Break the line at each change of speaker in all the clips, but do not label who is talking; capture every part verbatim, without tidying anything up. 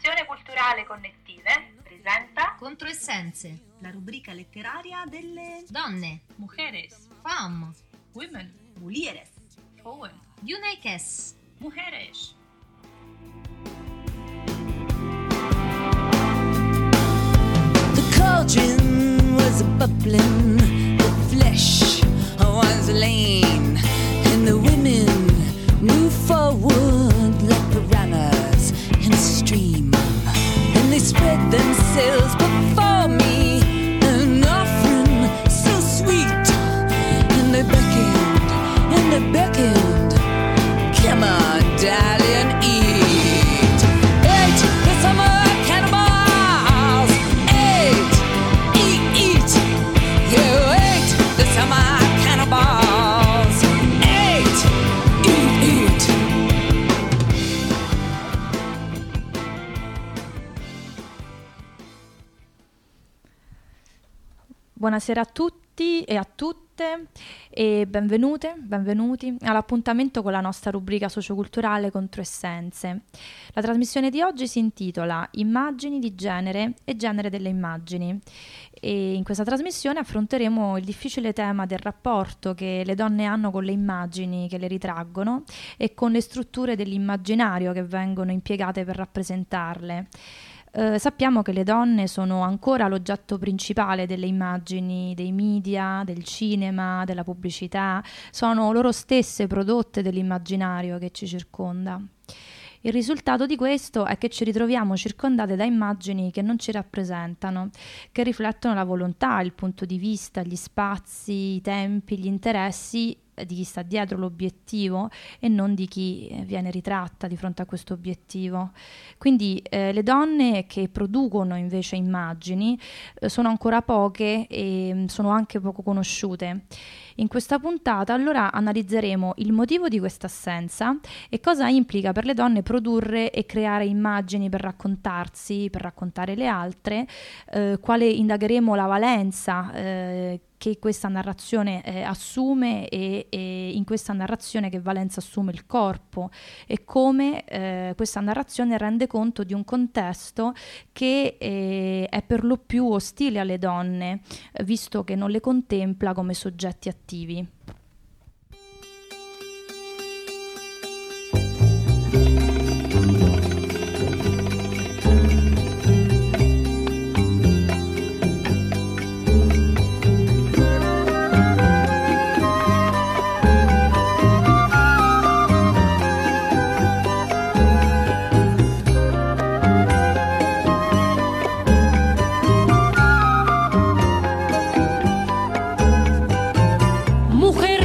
trasmissione culturale Connettive presenta
Controessenze,
la rubrica letteraria delle
donne,
mujeres,
femme,
women,
mulieres,
frauen,
Junekes.
mujeres.
The cauldron was bubbling, the flesh was lean, and the women moved forward like piranhas in a stream, and they spread themselves before me, an offering so sweet, and they beckoned, and they beckoned, come on, darling, eat, eat the summer cannibals, eat, eat, eat, you ate the summer cannibals, eat, eat, eat.
Buonasera a tutti e a tutte e benvenute, benvenuti all'appuntamento con la nostra rubrica socioculturale Controessenze. La trasmissione di oggi si intitola Immagini di genere e genere delle immagini e in questa trasmissione affronteremo il difficile tema del rapporto che le donne hanno con le immagini che le ritraggono e con le strutture dell'immaginario che vengono impiegate per rappresentarle. Eh, sappiamo che le donne sono ancora l'oggetto principale delle immagini dei media, del cinema, della pubblicità, sono loro stesse prodotte dell'immaginario che ci circonda. Il risultato di questo è che ci ritroviamo circondate da immagini che non ci rappresentano, che riflettono la volontà, il punto di vista, gli spazi, i tempi, gli interessi di chi sta dietro l'obiettivo e non di chi viene ritratta di fronte a questo obiettivo. Quindi eh, le donne che producono invece immagini eh, sono ancora poche e sono anche poco conosciute. In questa puntata allora analizzeremo il motivo di questa assenza e cosa implica per le donne produrre e creare immagini per raccontarsi, per raccontare le altre, eh, quale indagheremo la valenza eh, che questa narrazione eh, assume e, e in questa narrazione che valenza assume il corpo e come eh, questa narrazione rende conto di un contesto che eh, è per lo più ostile alle donne, eh, visto che non le contempla come soggetti attivi.
Mujer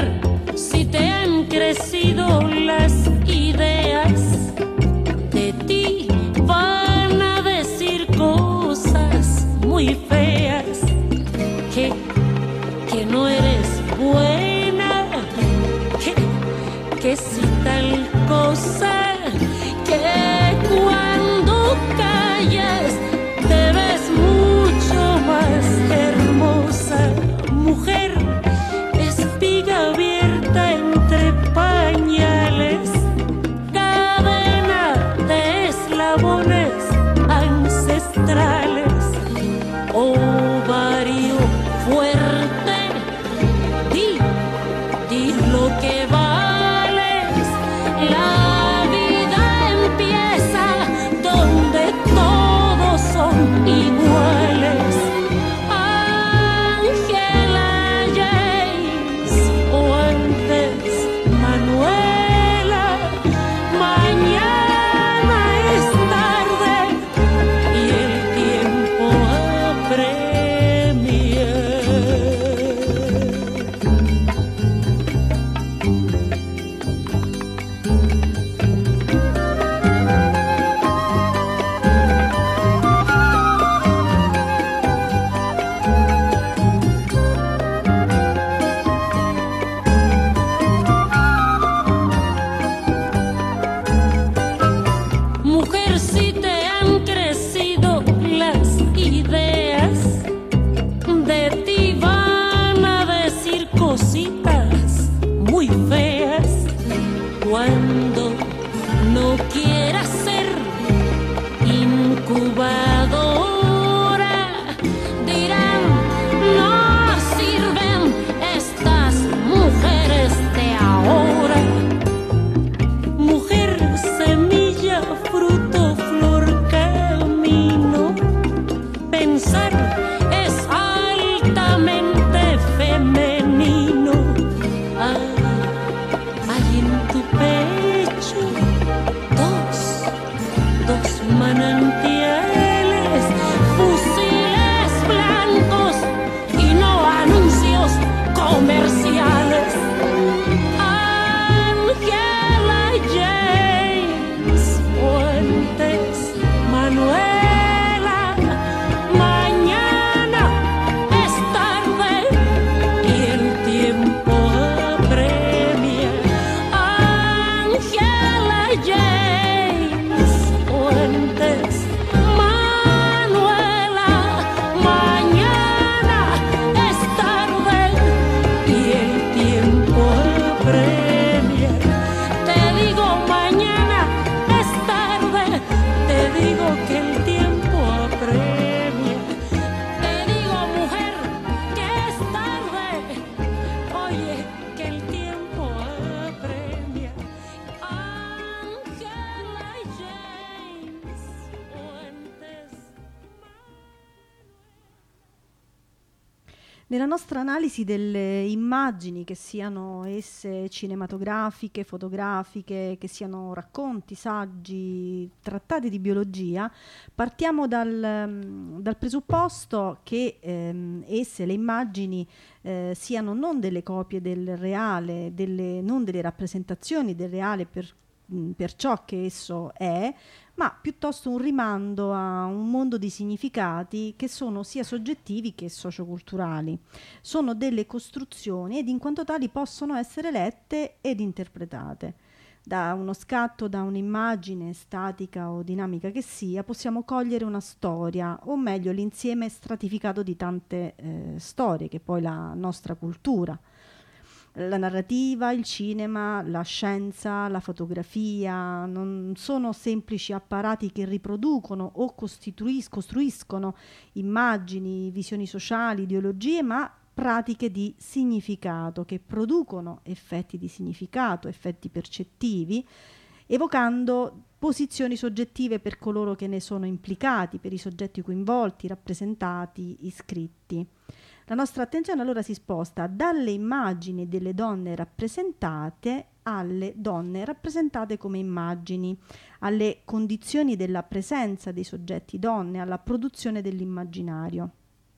Nella nostra analisi delle immagini, che siano esse cinematografiche, fotografiche, che siano racconti, saggi, trattati di biologia, partiamo dal, dal presupposto che ehm, esse, le immagini, eh, siano non delle copie del reale, delle, non delle rappresentazioni del reale per, mh, per ciò che esso è, ma piuttosto un rimando a un mondo di significati che sono sia soggettivi che socioculturali. Sono delle costruzioni ed in quanto tali possono essere lette ed interpretate. Da uno scatto, da un'immagine statica o dinamica che sia, possiamo cogliere una storia, o meglio l'insieme stratificato di tante eh, storie, che è poi la nostra cultura. La narrativa, il cinema, la scienza, la fotografia non sono semplici apparati che riproducono o costituis- costruiscono immagini, visioni sociali, ideologie, ma pratiche di significato che producono effetti di significato, effetti percettivi, evocando posizioni soggettive per coloro che ne sono implicati, per i soggetti coinvolti, rappresentati, iscritti. La nostra attenzione allora si sposta dalle immagini delle donne rappresentate alle donne rappresentate come immagini, alle condizioni della presenza dei soggetti donne, alla produzione dell'immaginario.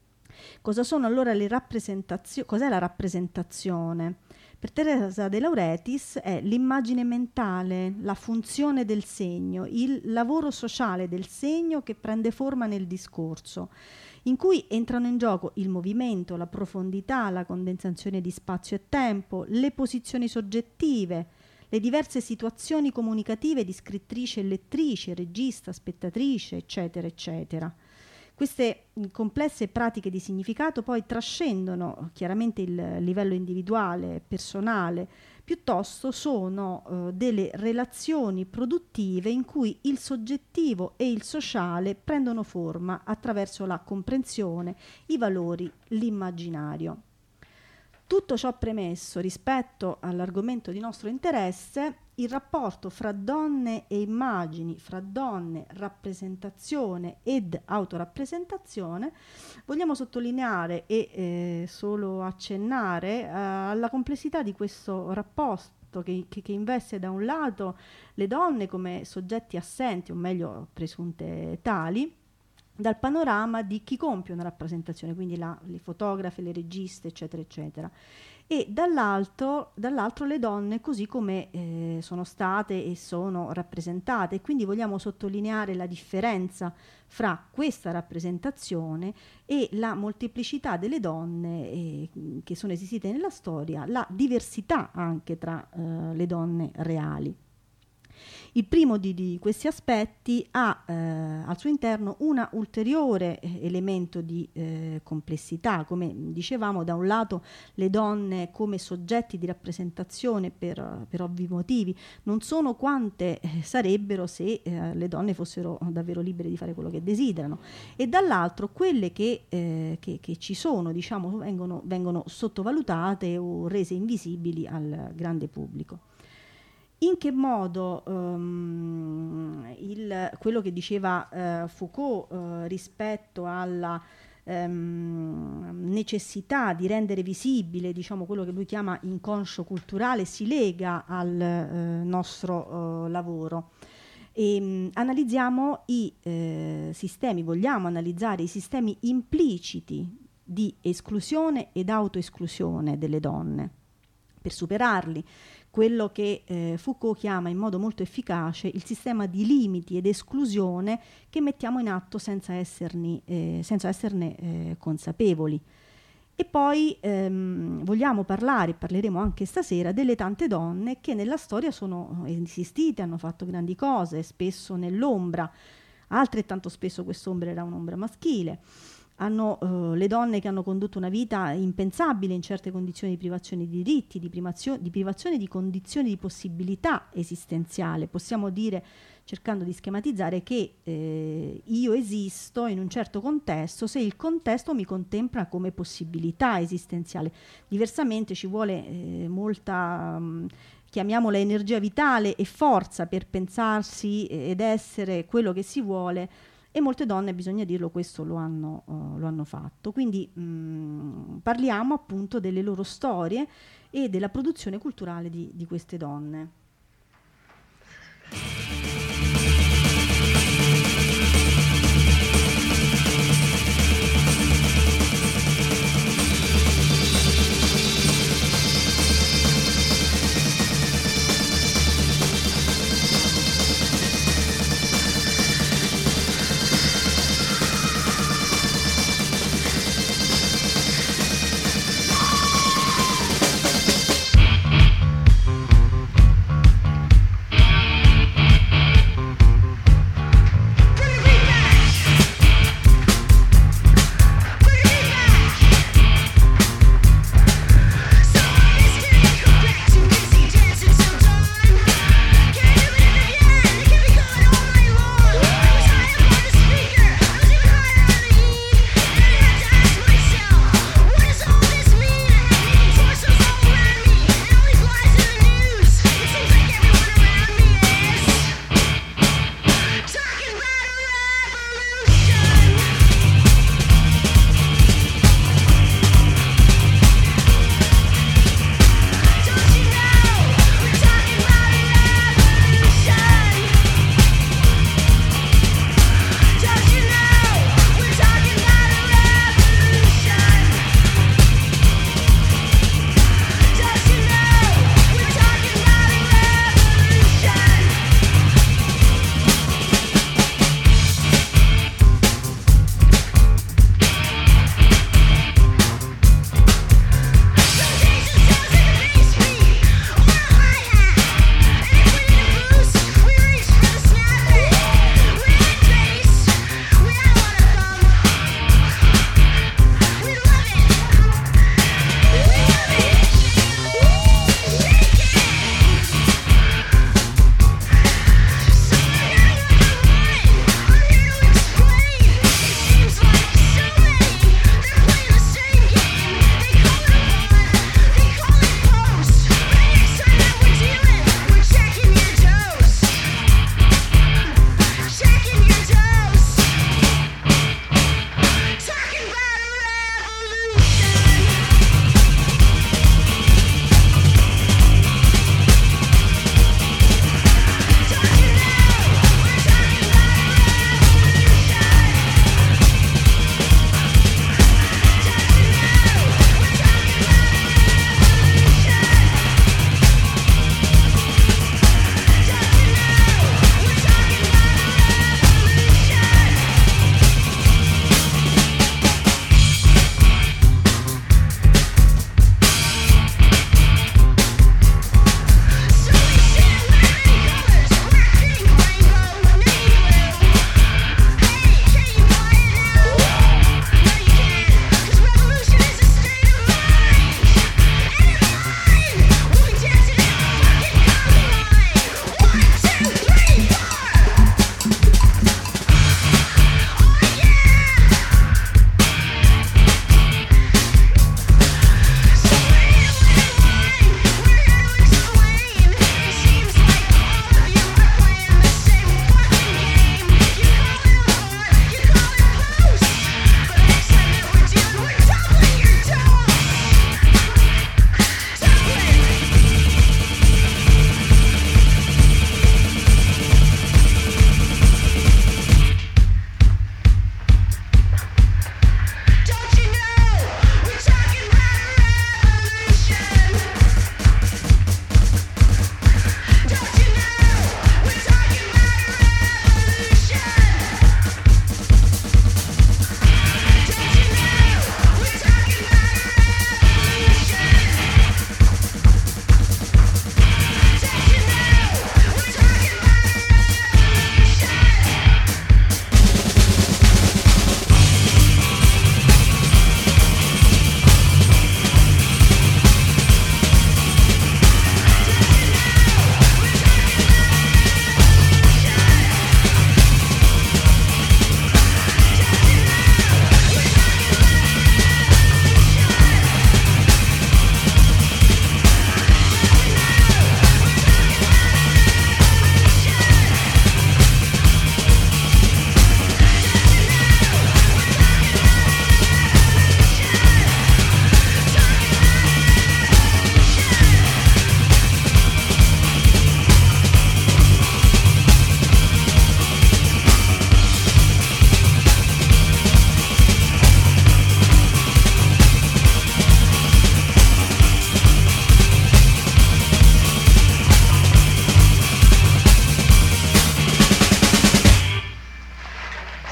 Cosa sono allora le rappresentazioni? Cos'è la rappresentazione? Per Teresa De Lauretis è l'immagine mentale, la funzione del segno, il lavoro sociale del segno che prende forma nel discorso, in cui entrano in gioco il movimento, la profondità, la condensazione di spazio e tempo, le posizioni soggettive, le diverse situazioni comunicative di scrittrice e lettrice, regista, spettatrice, eccetera, eccetera. Queste complesse pratiche di significato poi trascendono chiaramente il livello individuale, personale, piuttosto sono eh, delle relazioni produttive in cui il soggettivo e il sociale prendono forma attraverso la comprensione, i valori, l'immaginario. Tutto ciò premesso, rispetto all'argomento di nostro interesse, il rapporto fra donne e immagini, fra donne, rappresentazione ed autorappresentazione, vogliamo sottolineare e eh, solo accennare eh, alla complessità di questo rapporto che, che, che investe da un lato le donne come soggetti assenti, o meglio presunte tali, dal panorama di chi compie una rappresentazione, quindi la, le fotografe, le registe, eccetera, eccetera, e dall'altro, dall'altro le donne così come eh, sono state e sono rappresentate, e quindi vogliamo sottolineare la differenza fra questa rappresentazione e la molteplicità delle donne eh, che sono esistite nella storia, la diversità anche tra eh, le donne reali. Il primo di, di questi aspetti ha eh, al suo interno un ulteriore eh, elemento di eh, complessità. Come dicevamo, da un lato le donne come soggetti di rappresentazione per, per ovvi motivi non sono quante eh, sarebbero se eh, le donne fossero davvero libere di fare quello che desiderano, e dall'altro quelle che, eh, che, che ci sono, diciamo, vengono, vengono sottovalutate o rese invisibili al grande pubblico. In che modo um, il, quello che diceva uh, Foucault uh, rispetto alla um, necessità di rendere visibile, diciamo, quello che lui chiama inconscio culturale, si lega al uh, nostro uh, lavoro. E, um, analizziamo i uh, sistemi, vogliamo analizzare i sistemi impliciti di esclusione ed autoesclusione delle donne. Per superarli, quello che eh, Foucault chiama in modo molto efficace il sistema di limiti ed esclusione che mettiamo in atto senza, esserni, eh, senza esserne eh, consapevoli. E poi ehm, vogliamo parlare, parleremo anche stasera, delle tante donne che nella storia sono esistite, hanno fatto grandi cose, spesso nell'ombra, altrettanto spesso quest'ombra era un'ombra maschile. Hanno uh, le donne che hanno condotto una vita impensabile in certe condizioni di privazione di diritti, di, primazio- di privazione di condizioni di possibilità esistenziale. Possiamo dire, cercando di schematizzare, che eh, io esisto in un certo contesto se il contesto mi contempla come possibilità esistenziale. Diversamente ci vuole eh, molta... Mh, chiamiamola energia vitale e forza per pensarsi ed essere quello che si vuole e molte donne, bisogna dirlo, questo lo hanno, uh, lo hanno fatto. Quindi mh, parliamo appunto delle loro storie e della produzione culturale di, di queste donne.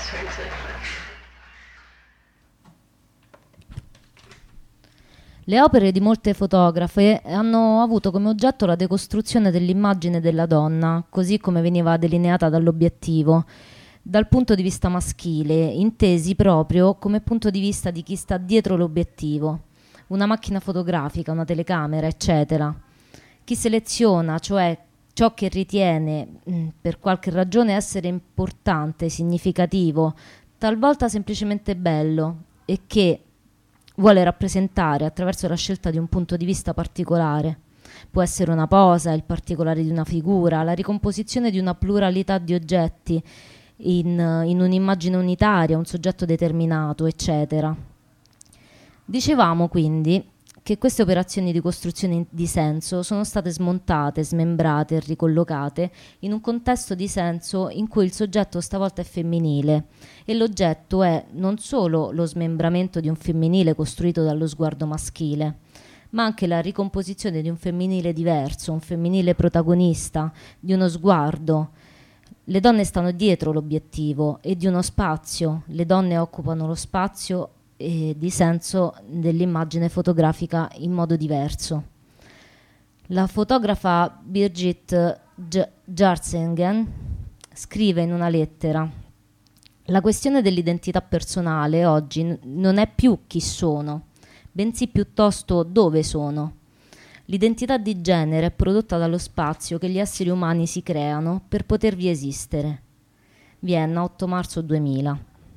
Le opere di molte fotografe hanno avuto come oggetto la decostruzione dell'immagine della donna, così come veniva delineata dall'obiettivo, dal punto di vista maschile, intesi proprio come punto di vista di chi sta dietro l'obiettivo, una macchina fotografica, una telecamera, eccetera. Chi seleziona, cioè ciò che ritiene mh, per qualche ragione essere importante, significativo, talvolta semplicemente bello, e che vuole rappresentare attraverso la scelta di un punto di vista particolare. Può essere una posa, il particolare di una figura, la ricomposizione di una pluralità di oggetti in, in un'immagine unitaria, un soggetto determinato, eccetera. Dicevamo quindi che queste operazioni di costruzione di senso sono state smontate, smembrate e ricollocate in un contesto di senso in cui il soggetto stavolta è femminile e l'oggetto è non solo lo smembramento di un femminile costruito dallo sguardo maschile, ma anche la ricomposizione di un femminile diverso, un femminile protagonista, di uno sguardo. Le donne stanno dietro l'obiettivo e di uno spazio, le donne occupano lo spazio e di senso dell'immagine fotografica in modo diverso. La fotografa Birgit Jarzingen scrive in una lettera: la questione dell'identità personale oggi n- non è più chi sono, bensì piuttosto dove sono. L'identità di genere è prodotta dallo spazio che gli esseri umani si creano per potervi esistere. Vienna, otto marzo duemila.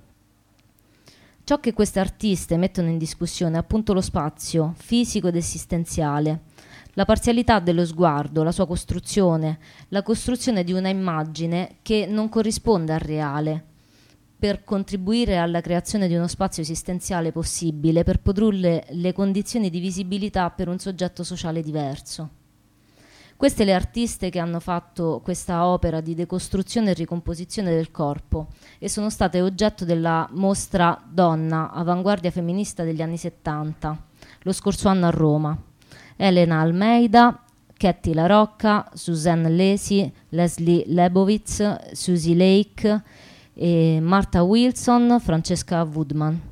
Ciò che queste artiste mettono in discussione è appunto lo spazio fisico ed esistenziale, la parzialità dello sguardo, la sua costruzione, la costruzione di una immagine che non corrisponde al reale, per contribuire alla creazione di uno spazio esistenziale possibile, per produrre le condizioni di visibilità per un soggetto sociale diverso. Queste le artiste che hanno fatto questa opera di decostruzione e ricomposizione del corpo e sono state oggetto della mostra Donna, avanguardia femminista degli anni settanta, lo scorso anno a Roma. Elena Almeida, Katy La Rocca, Suzanne Lacey, Leslie Lebowitz, Susie Lake, e Martha Wilson, Francesca Woodman.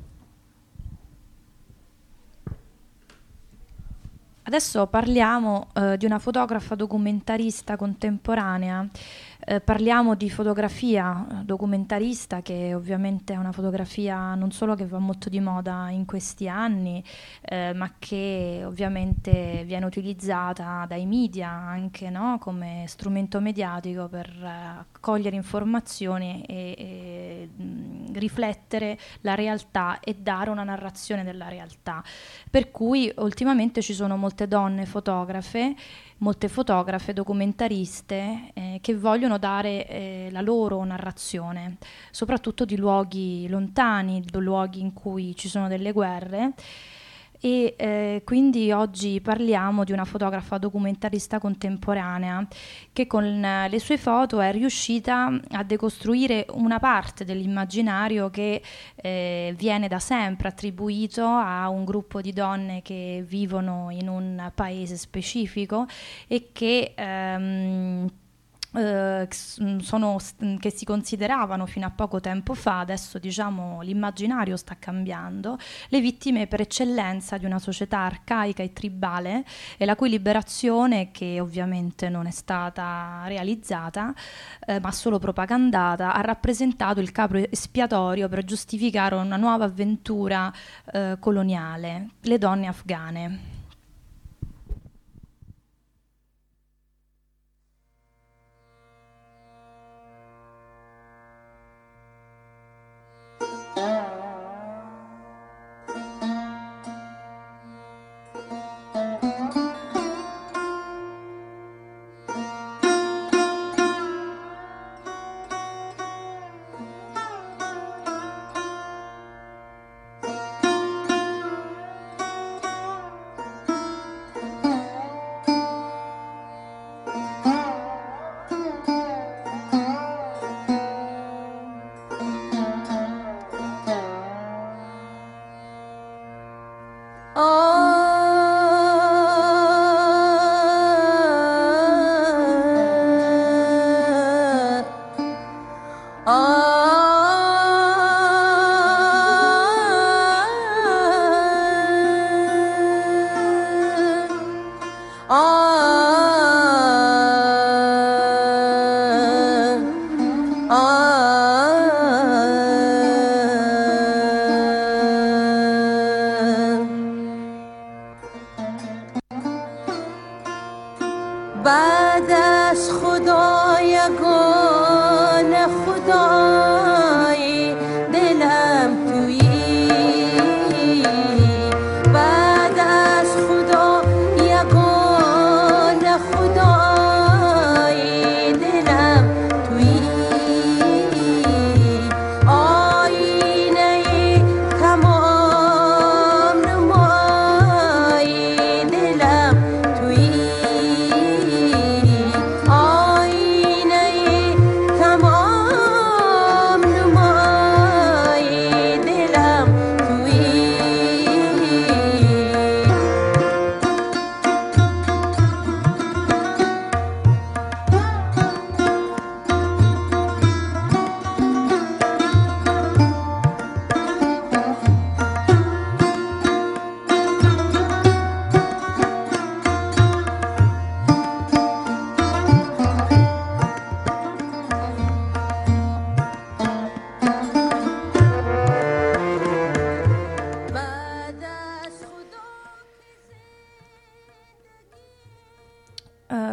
Adesso parliamo eh, di una fotografa documentarista contemporanea. Eh, parliamo di fotografia documentarista, che ovviamente è una fotografia non solo che va molto di moda in questi anni, eh, ma che ovviamente viene utilizzata dai media anche, no? Come strumento mediatico per eh, cogliere informazioni e, e mh, riflettere la realtà e dare una narrazione della realtà. Per cui ultimamente ci sono molte donne fotografe, molte fotografe documentariste eh, che vogliono dare eh, la loro narrazione, soprattutto di luoghi lontani, di luoghi in cui ci sono delle guerre. E eh, quindi oggi parliamo di una fotografa documentarista contemporanea che con eh, le sue foto è riuscita a decostruire una parte dell'immaginario che eh, viene da sempre attribuito a un gruppo di donne che vivono in un paese specifico e che ehm, Uh, sono, che si consideravano fino a poco tempo fa, adesso diciamo l'immaginario sta cambiando, le vittime per eccellenza di una società arcaica e tribale, e la cui liberazione, che ovviamente non è stata realizzata eh, ma solo propagandata, ha rappresentato il capro espiatorio per giustificare una nuova avventura eh, coloniale, le donne afghane.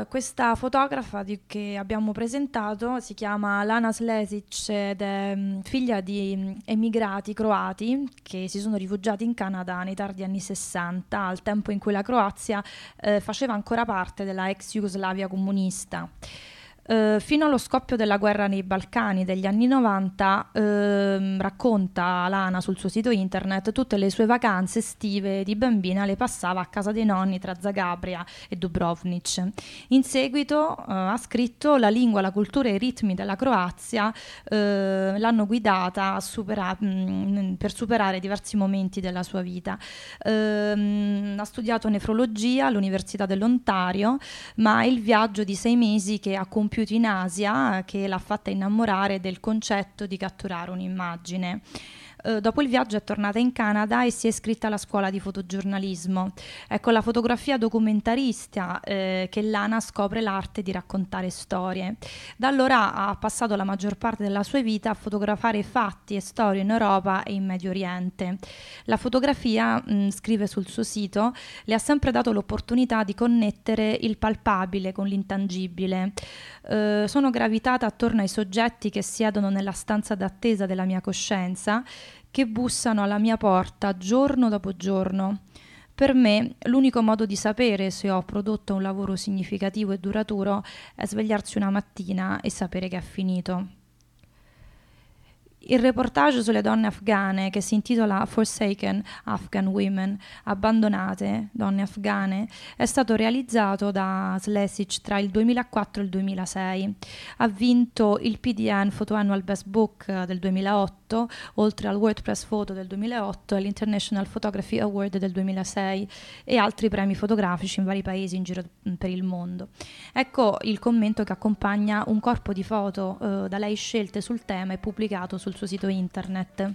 questa fotografa di, che abbiamo presentato si chiama Lana Slesic ed è mh, figlia di mh, emigrati croati che si sono rifugiati in Canada nei tardi anni sessanta, al tempo in cui la Croazia eh, faceva ancora parte della ex Jugoslavia comunista. Uh, fino allo scoppio della guerra nei Balcani degli anni novanta, uh, racconta Lana sul suo sito internet, tutte le sue vacanze estive di bambina le passava a casa dei nonni tra Zagabria e Dubrovnik. In seguito uh, ha scritto: la lingua, la cultura e i ritmi della Croazia uh, l'hanno guidata a supera- mh, per superare diversi momenti della sua vita. Uh, ha studiato nefrologia all'Università dell'Ontario, ma è il viaggio di sei mesi che ha compiuto in Asia che l'ha fatta innamorare del concetto di catturare un'immagine. Uh, dopo il viaggio è tornata in Canada e si è iscritta alla scuola di fotogiornalismo. È con la fotografia documentarista eh, che Lana scopre l'arte di raccontare storie. Da allora ha passato la maggior parte della sua vita a fotografare fatti e storie in Europa e in Medio Oriente. La fotografia, mh, scrive sul suo sito, le ha sempre dato l'opportunità di connettere il palpabile con l'intangibile. Uh, sono gravitata attorno ai soggetti che siedono nella stanza d'attesa della mia coscienza, che bussano alla mia porta giorno dopo giorno. Per me l'unico modo di sapere se ho prodotto un lavoro significativo e duraturo è svegliarsi una mattina e sapere che è finito. Il reportage sulle donne afghane, che si intitola Forsaken Afghan Women, abbandonate donne afghane, è stato realizzato da Slesic tra il duemilaquattro e il duemilasei. Ha vinto il P D N Photo Annual Best Book del duemilaotto, oltre al WordPress Photo del duemilaotto e l'International Photography Award del duemilasei e altri premi fotografici in vari paesi in giro per il mondo. Ecco il commento che accompagna un corpo di foto eh, da lei scelte sul tema e pubblicato sul suo sito internet.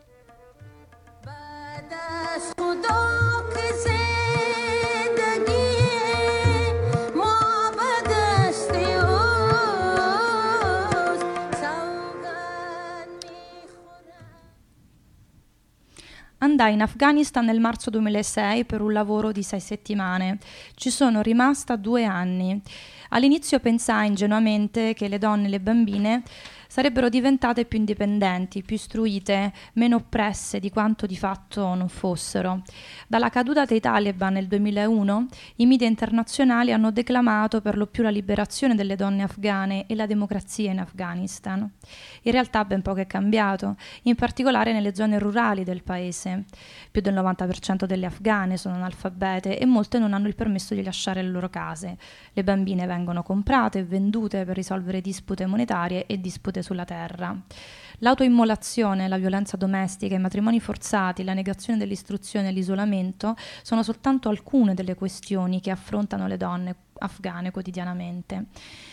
Andai in Afghanistan nel marzo duemilasei per un lavoro di sei settimane. Ci sono rimasta due anni. All'inizio pensai ingenuamente che le donne e le bambine sarebbero diventate più indipendenti, più istruite, meno oppresse di quanto di fatto non fossero. Dalla caduta dei Taliban nel duemilauno, i media internazionali hanno declamato per lo più la liberazione delle donne afghane e la democrazia in Afghanistan. In realtà ben poco è cambiato, in particolare nelle zone rurali del paese. Più del novanta per cento delle afghane sono analfabete e molte non hanno il permesso di lasciare le loro case. Le bambine vengono comprate e vendute per risolvere dispute monetarie e dispute sulla terra. L'autoimmolazione, la violenza domestica, i matrimoni forzati, la negazione dell'istruzione e l'isolamento sono soltanto alcune delle questioni che affrontano le donne afghane quotidianamente.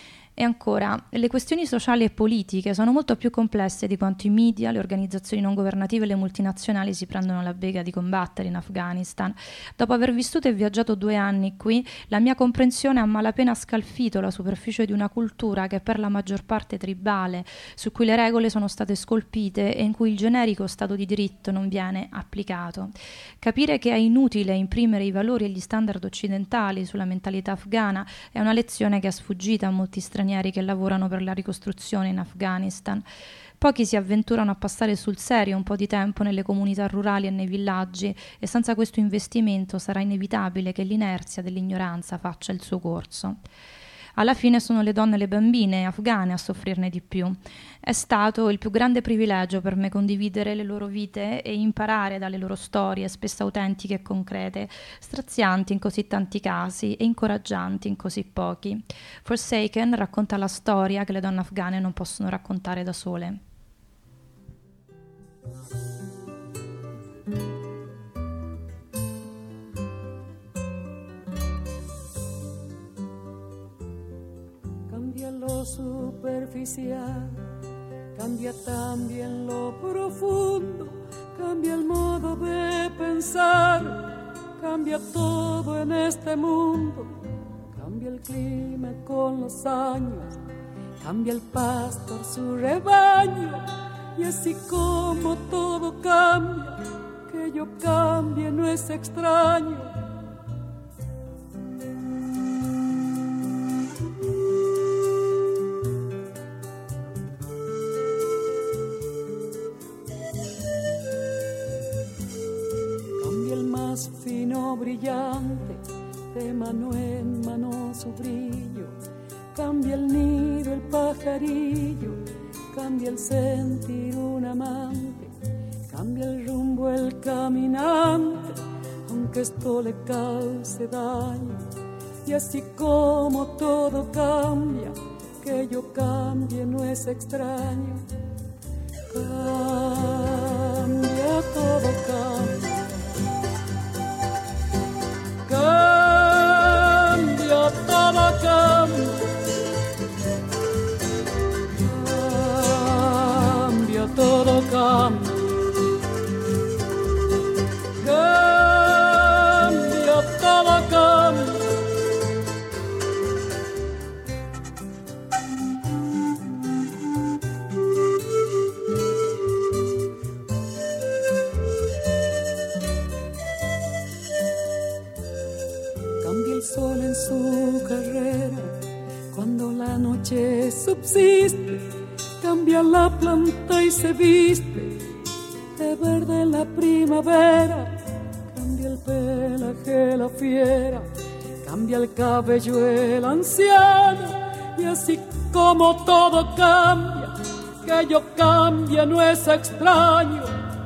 E ancora, le questioni sociali e politiche sono molto più complesse di quanto i media, le organizzazioni non governative e le multinazionali si prendono la bega di combattere in Afghanistan. Dopo aver vissuto e viaggiato due anni qui, la mia comprensione ha malapena scalfito la superficie di una cultura che è per la maggior parte tribale, su cui le regole sono state scolpite e in cui il generico Stato di diritto non viene applicato. Capire che è inutile imprimere i valori e gli standard occidentali sulla mentalità afghana è una lezione che è sfuggita a molti stranieri che lavorano per la ricostruzione in Afghanistan. Pochi si avventurano a passare sul serio un po' di tempo nelle comunità rurali e nei villaggi, e senza questo investimento sarà inevitabile che l'inerzia dell'ignoranza faccia il suo corso. Alla fine sono le donne e le bambine afghane a soffrirne di più. È stato il più grande privilegio per me condividere le loro vite e imparare dalle loro storie, spesso autentiche e concrete, strazianti in così tanti casi e incoraggianti in così pochi. Forsaken racconta la storia che le donne afghane non possono raccontare da sole.
Cambia lo superficial, cambia también lo profundo, cambia el modo de pensar, cambia todo en este mundo, cambia el clima con los años, cambia el pastor su rebaño, y así como todo cambia, que yo cambie no es extraño. brillante, de mano en mano su brillo, cambia el nido el pajarillo, cambia el sentir un amante, cambia el rumbo el caminante, aunque esto le cause daño. Y así como todo cambia, que yo cambie no es extraño. Cambia, todo cambia. Cambia, todo cambia. Cambia, todo cambia. Cambia, todo cambia. Sol en su carrera, cuando la noche subsiste, cambia la planta y se viste de verde la primavera, cambia el pelaje la fiera, cambia el cabello el anciano, y así como todo cambia, que yo cambie no es extraño.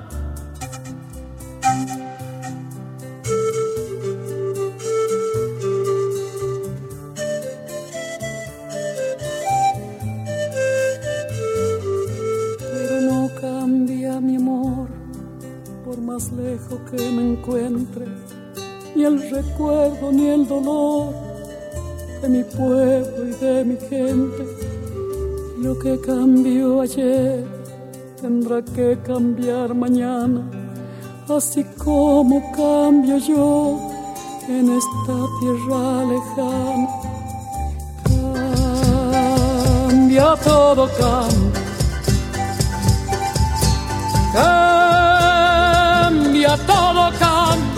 Más lejos que me encuentre, ni el recuerdo ni el dolor de mi pueblo y de mi gente. Lo que cambió ayer tendrá que cambiar mañana, así como cambio yo en esta tierra lejana. Cambia, todo cambia. Cambia, todo cambia.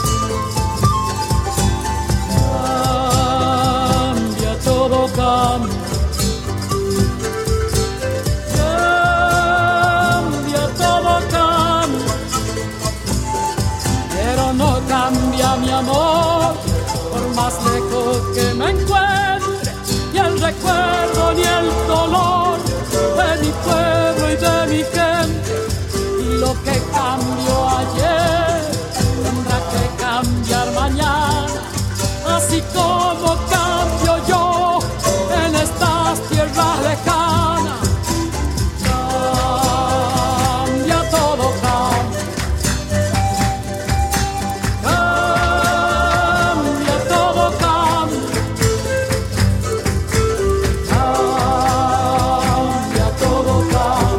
Cambia, todo cambia. Cambia, todo cambia. Pero no cambia mi amor, por más lejos que me encuentre, ni el recuerdo ni el dolor de mi pueblo y de mi gente. Lo que cambió ayer tendrá que cambiar mañana, así como cambio yo en estas tierras lejanas. Cambia, todo cambia. Cambia, todo cambia. Cambia, todo cambia.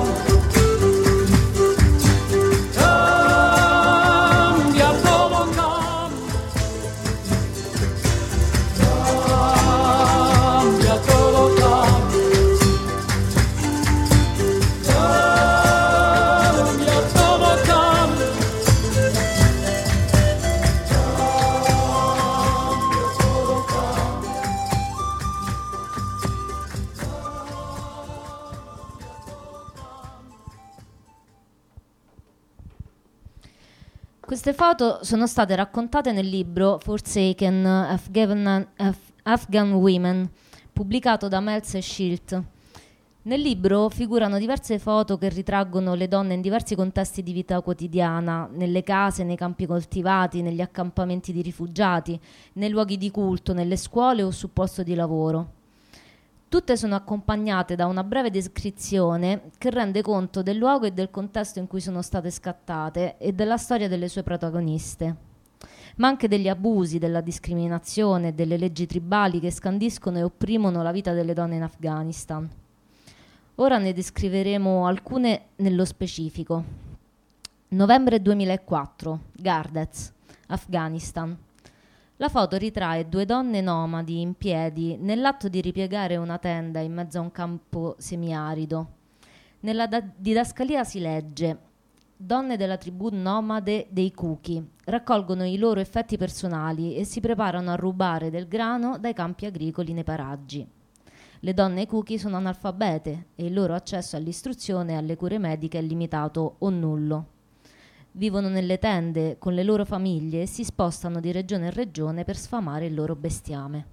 Queste foto sono state raccontate nel libro Forsaken Afghan, Af- Afghan Women, pubblicato da Meltz e Schilt. Nel libro figurano diverse foto che ritraggono le donne in diversi contesti di vita quotidiana, nelle case, nei campi coltivati, negli accampamenti di rifugiati, nei luoghi di culto, nelle scuole o sul posto di lavoro. Tutte sono accompagnate da una breve descrizione che rende conto del luogo e del contesto in cui sono state scattate e della storia delle sue protagoniste, ma anche degli abusi, della discriminazione e delle leggi tribali che scandiscono e opprimono la vita delle donne in Afghanistan. Ora ne descriveremo alcune nello specifico. Novembre duemilaquattro, Gardez, Afghanistan. La foto ritrae due donne nomadi in piedi nell'atto di ripiegare una tenda in mezzo a un campo semiarido. Nella da- didascalia si legge: donne della tribù nomade dei Kuki raccolgono i loro effetti personali e si preparano a rubare del grano dai campi agricoli nei paraggi. Le donne Kuki sono analfabete e il loro accesso all'istruzione e alle cure mediche è limitato o nullo. vivono nelle tende con le loro famiglie e si spostano di regione in regione per sfamare il loro bestiame.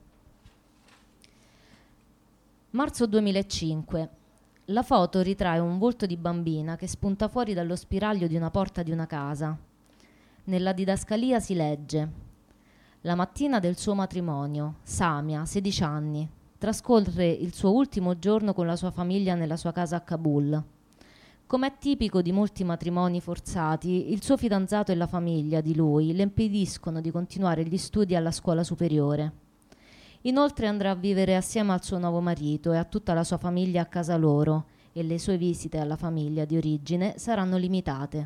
Marzo duemilacinque. La foto ritrae un volto di bambina che spunta fuori dallo spiraglio di una porta di una casa. Nella didascalia si legge: la mattina del suo matrimonio, Samia, sedici anni, trascorre il suo ultimo giorno con la sua famiglia nella sua casa a Kabul. Come è tipico di molti matrimoni forzati, il suo fidanzato e la famiglia di lui le impediscono di continuare gli studi alla scuola superiore. Inoltre andrà a vivere assieme al suo nuovo marito e a tutta la sua famiglia a casa loro, e le sue visite alla famiglia di origine saranno limitate.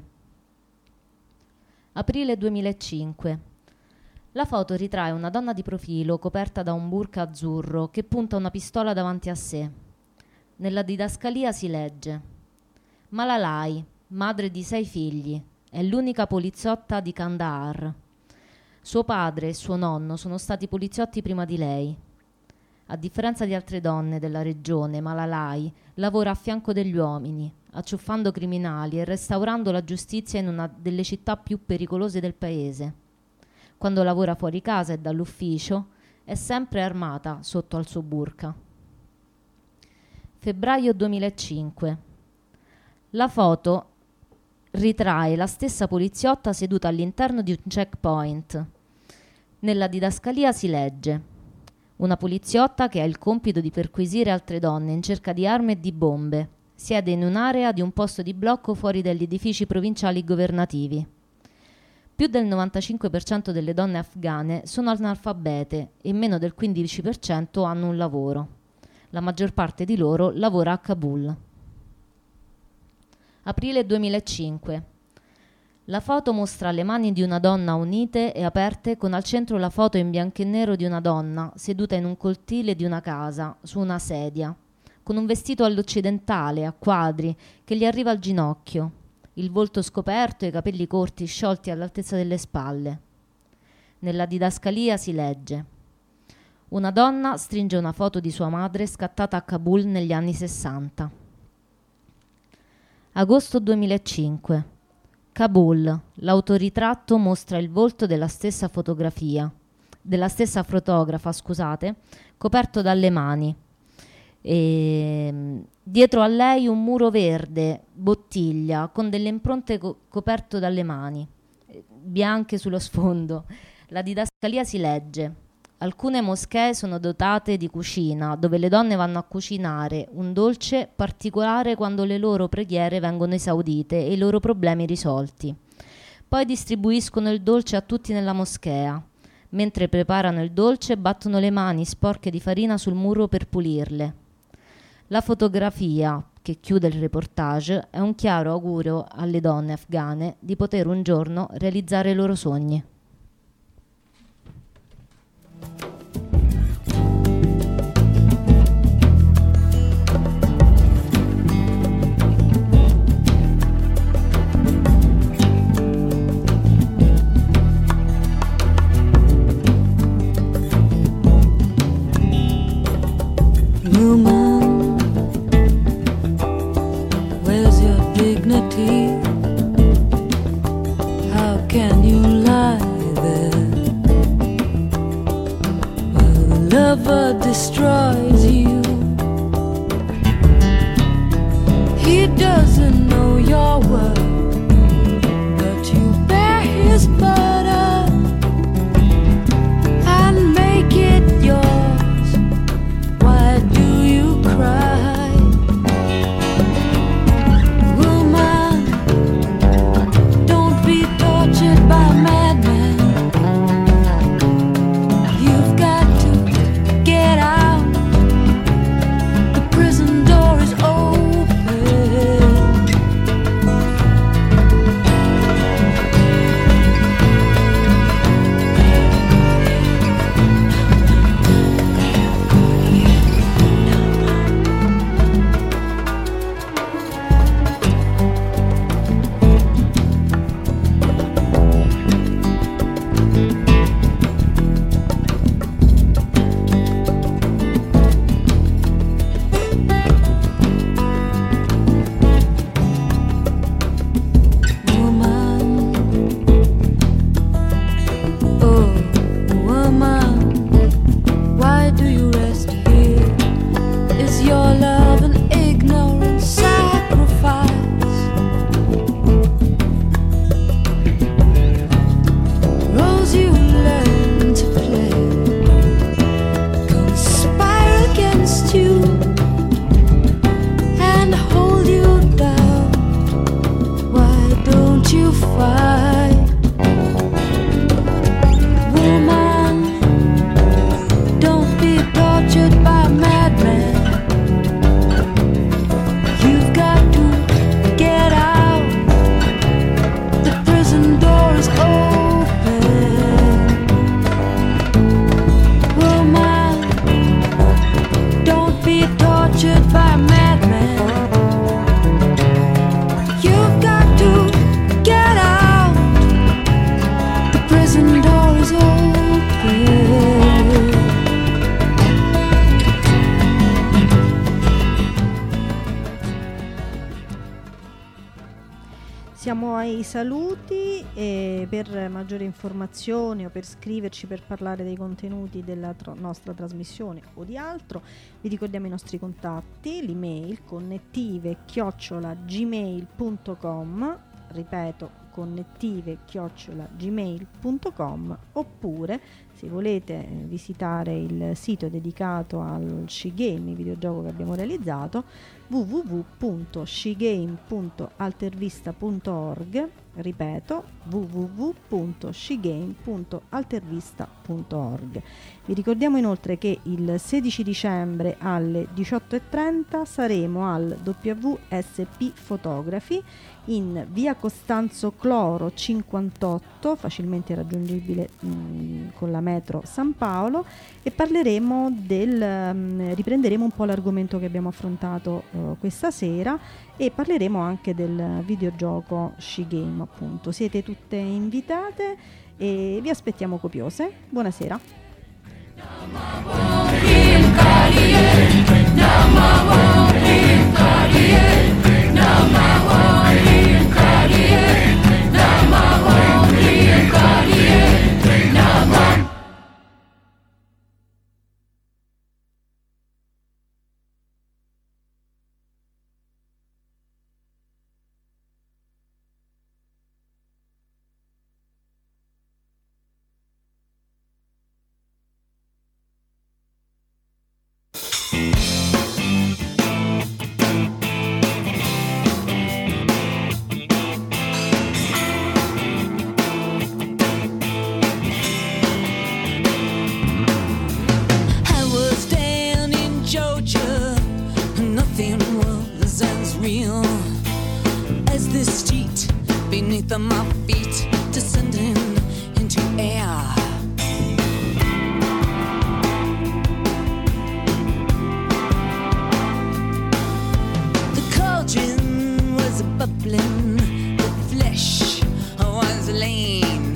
Aprile duemilacinque. La foto ritrae una donna di profilo coperta da un burka azzurro che punta una pistola davanti a sé. Nella didascalia si legge: Malalai, madre di sei figli, è l'unica poliziotta di Kandahar. Suo padre e suo nonno sono stati poliziotti prima di lei. A differenza di altre donne della regione, Malalai lavora a fianco degli uomini, acciuffando criminali e restaurando la giustizia in una delle città più pericolose del paese. Quando lavora fuori casa e dall'ufficio, è sempre armata sotto al suo burka. Febbraio duemilacinque. La foto ritrae la stessa poliziotta seduta all'interno di un checkpoint. Nella didascalia si legge: una poliziotta che ha il compito di perquisire altre donne in cerca di armi e di bombe. Siede in un'area di un posto di blocco fuori dagli edifici provinciali governativi. Più del novantacinque per cento delle donne afghane sono analfabete e meno del quindici per cento hanno un lavoro. La maggior parte di loro lavora a Kabul. Aprile duemilacinque. La foto mostra le mani di una donna unite e aperte, con al centro la foto in bianco e nero di una donna seduta in un cortile di una casa, su una sedia, con un vestito all'occidentale, a quadri, che gli arriva al ginocchio, il volto scoperto e i capelli corti sciolti all'altezza delle spalle. Nella didascalia si legge: una donna stringe una foto di sua madre scattata a Kabul negli anni sessanta. Agosto duemilacinque. Kabul. L'autoritratto mostra il volto della stessa fotografia, della stessa fotografa, scusate, coperto dalle mani. E dietro a lei un muro verde, bottiglia, con delle impronte co- coperto dalle mani, bianche sullo sfondo. La didascalia si legge: alcune moschee sono dotate di cucina, dove le donne vanno a cucinare un dolce particolare quando le loro preghiere vengono esaudite e i loro problemi risolti. Poi distribuiscono il dolce a tutti nella moschea. Mentre preparano il dolce, battono le mani sporche di farina sul muro per pulirle. La fotografia, che chiude il reportage, è un chiaro augurio alle donne afghane di poter un giorno realizzare i loro sogni.
Woman, where's your dignity? How can you lie there? Well, the lover destroys you. He doesn't know your worth, but you bear his burden and make it yours. Why do you cry? Woman, don't be tortured by madmen. You've got to get out
Siamo ai saluti e per maggiori informazioni o per scriverci per parlare dei contenuti della tro- nostra trasmissione o di altro, vi ricordiamo i nostri contatti, l'email connettive chiocciola gmail punto com, ripeto connettive chiocciola gmail punto com, oppure se volete visitare il sito dedicato al Skigame, il videogioco che abbiamo realizzato, w w w punto skigame punto altervista punto org, ripeto w w w punto skigame punto altervista punto org. Vi ricordiamo inoltre che il sedici dicembre alle diciotto e trenta saremo al W S P Photography in via Costanzo Cloro cinquantotto, facilmente raggiungibile mh, con la metro San Paolo, e parleremo del mh, riprenderemo un po' l'argomento che abbiamo affrontato uh, questa sera, e parleremo anche del videogioco Skigame, appunto. Siete tutte invitate e vi aspettiamo copiose. Buonasera.
Beneath my feet, descending into air. The cauldron was bubbling, the flesh was lean.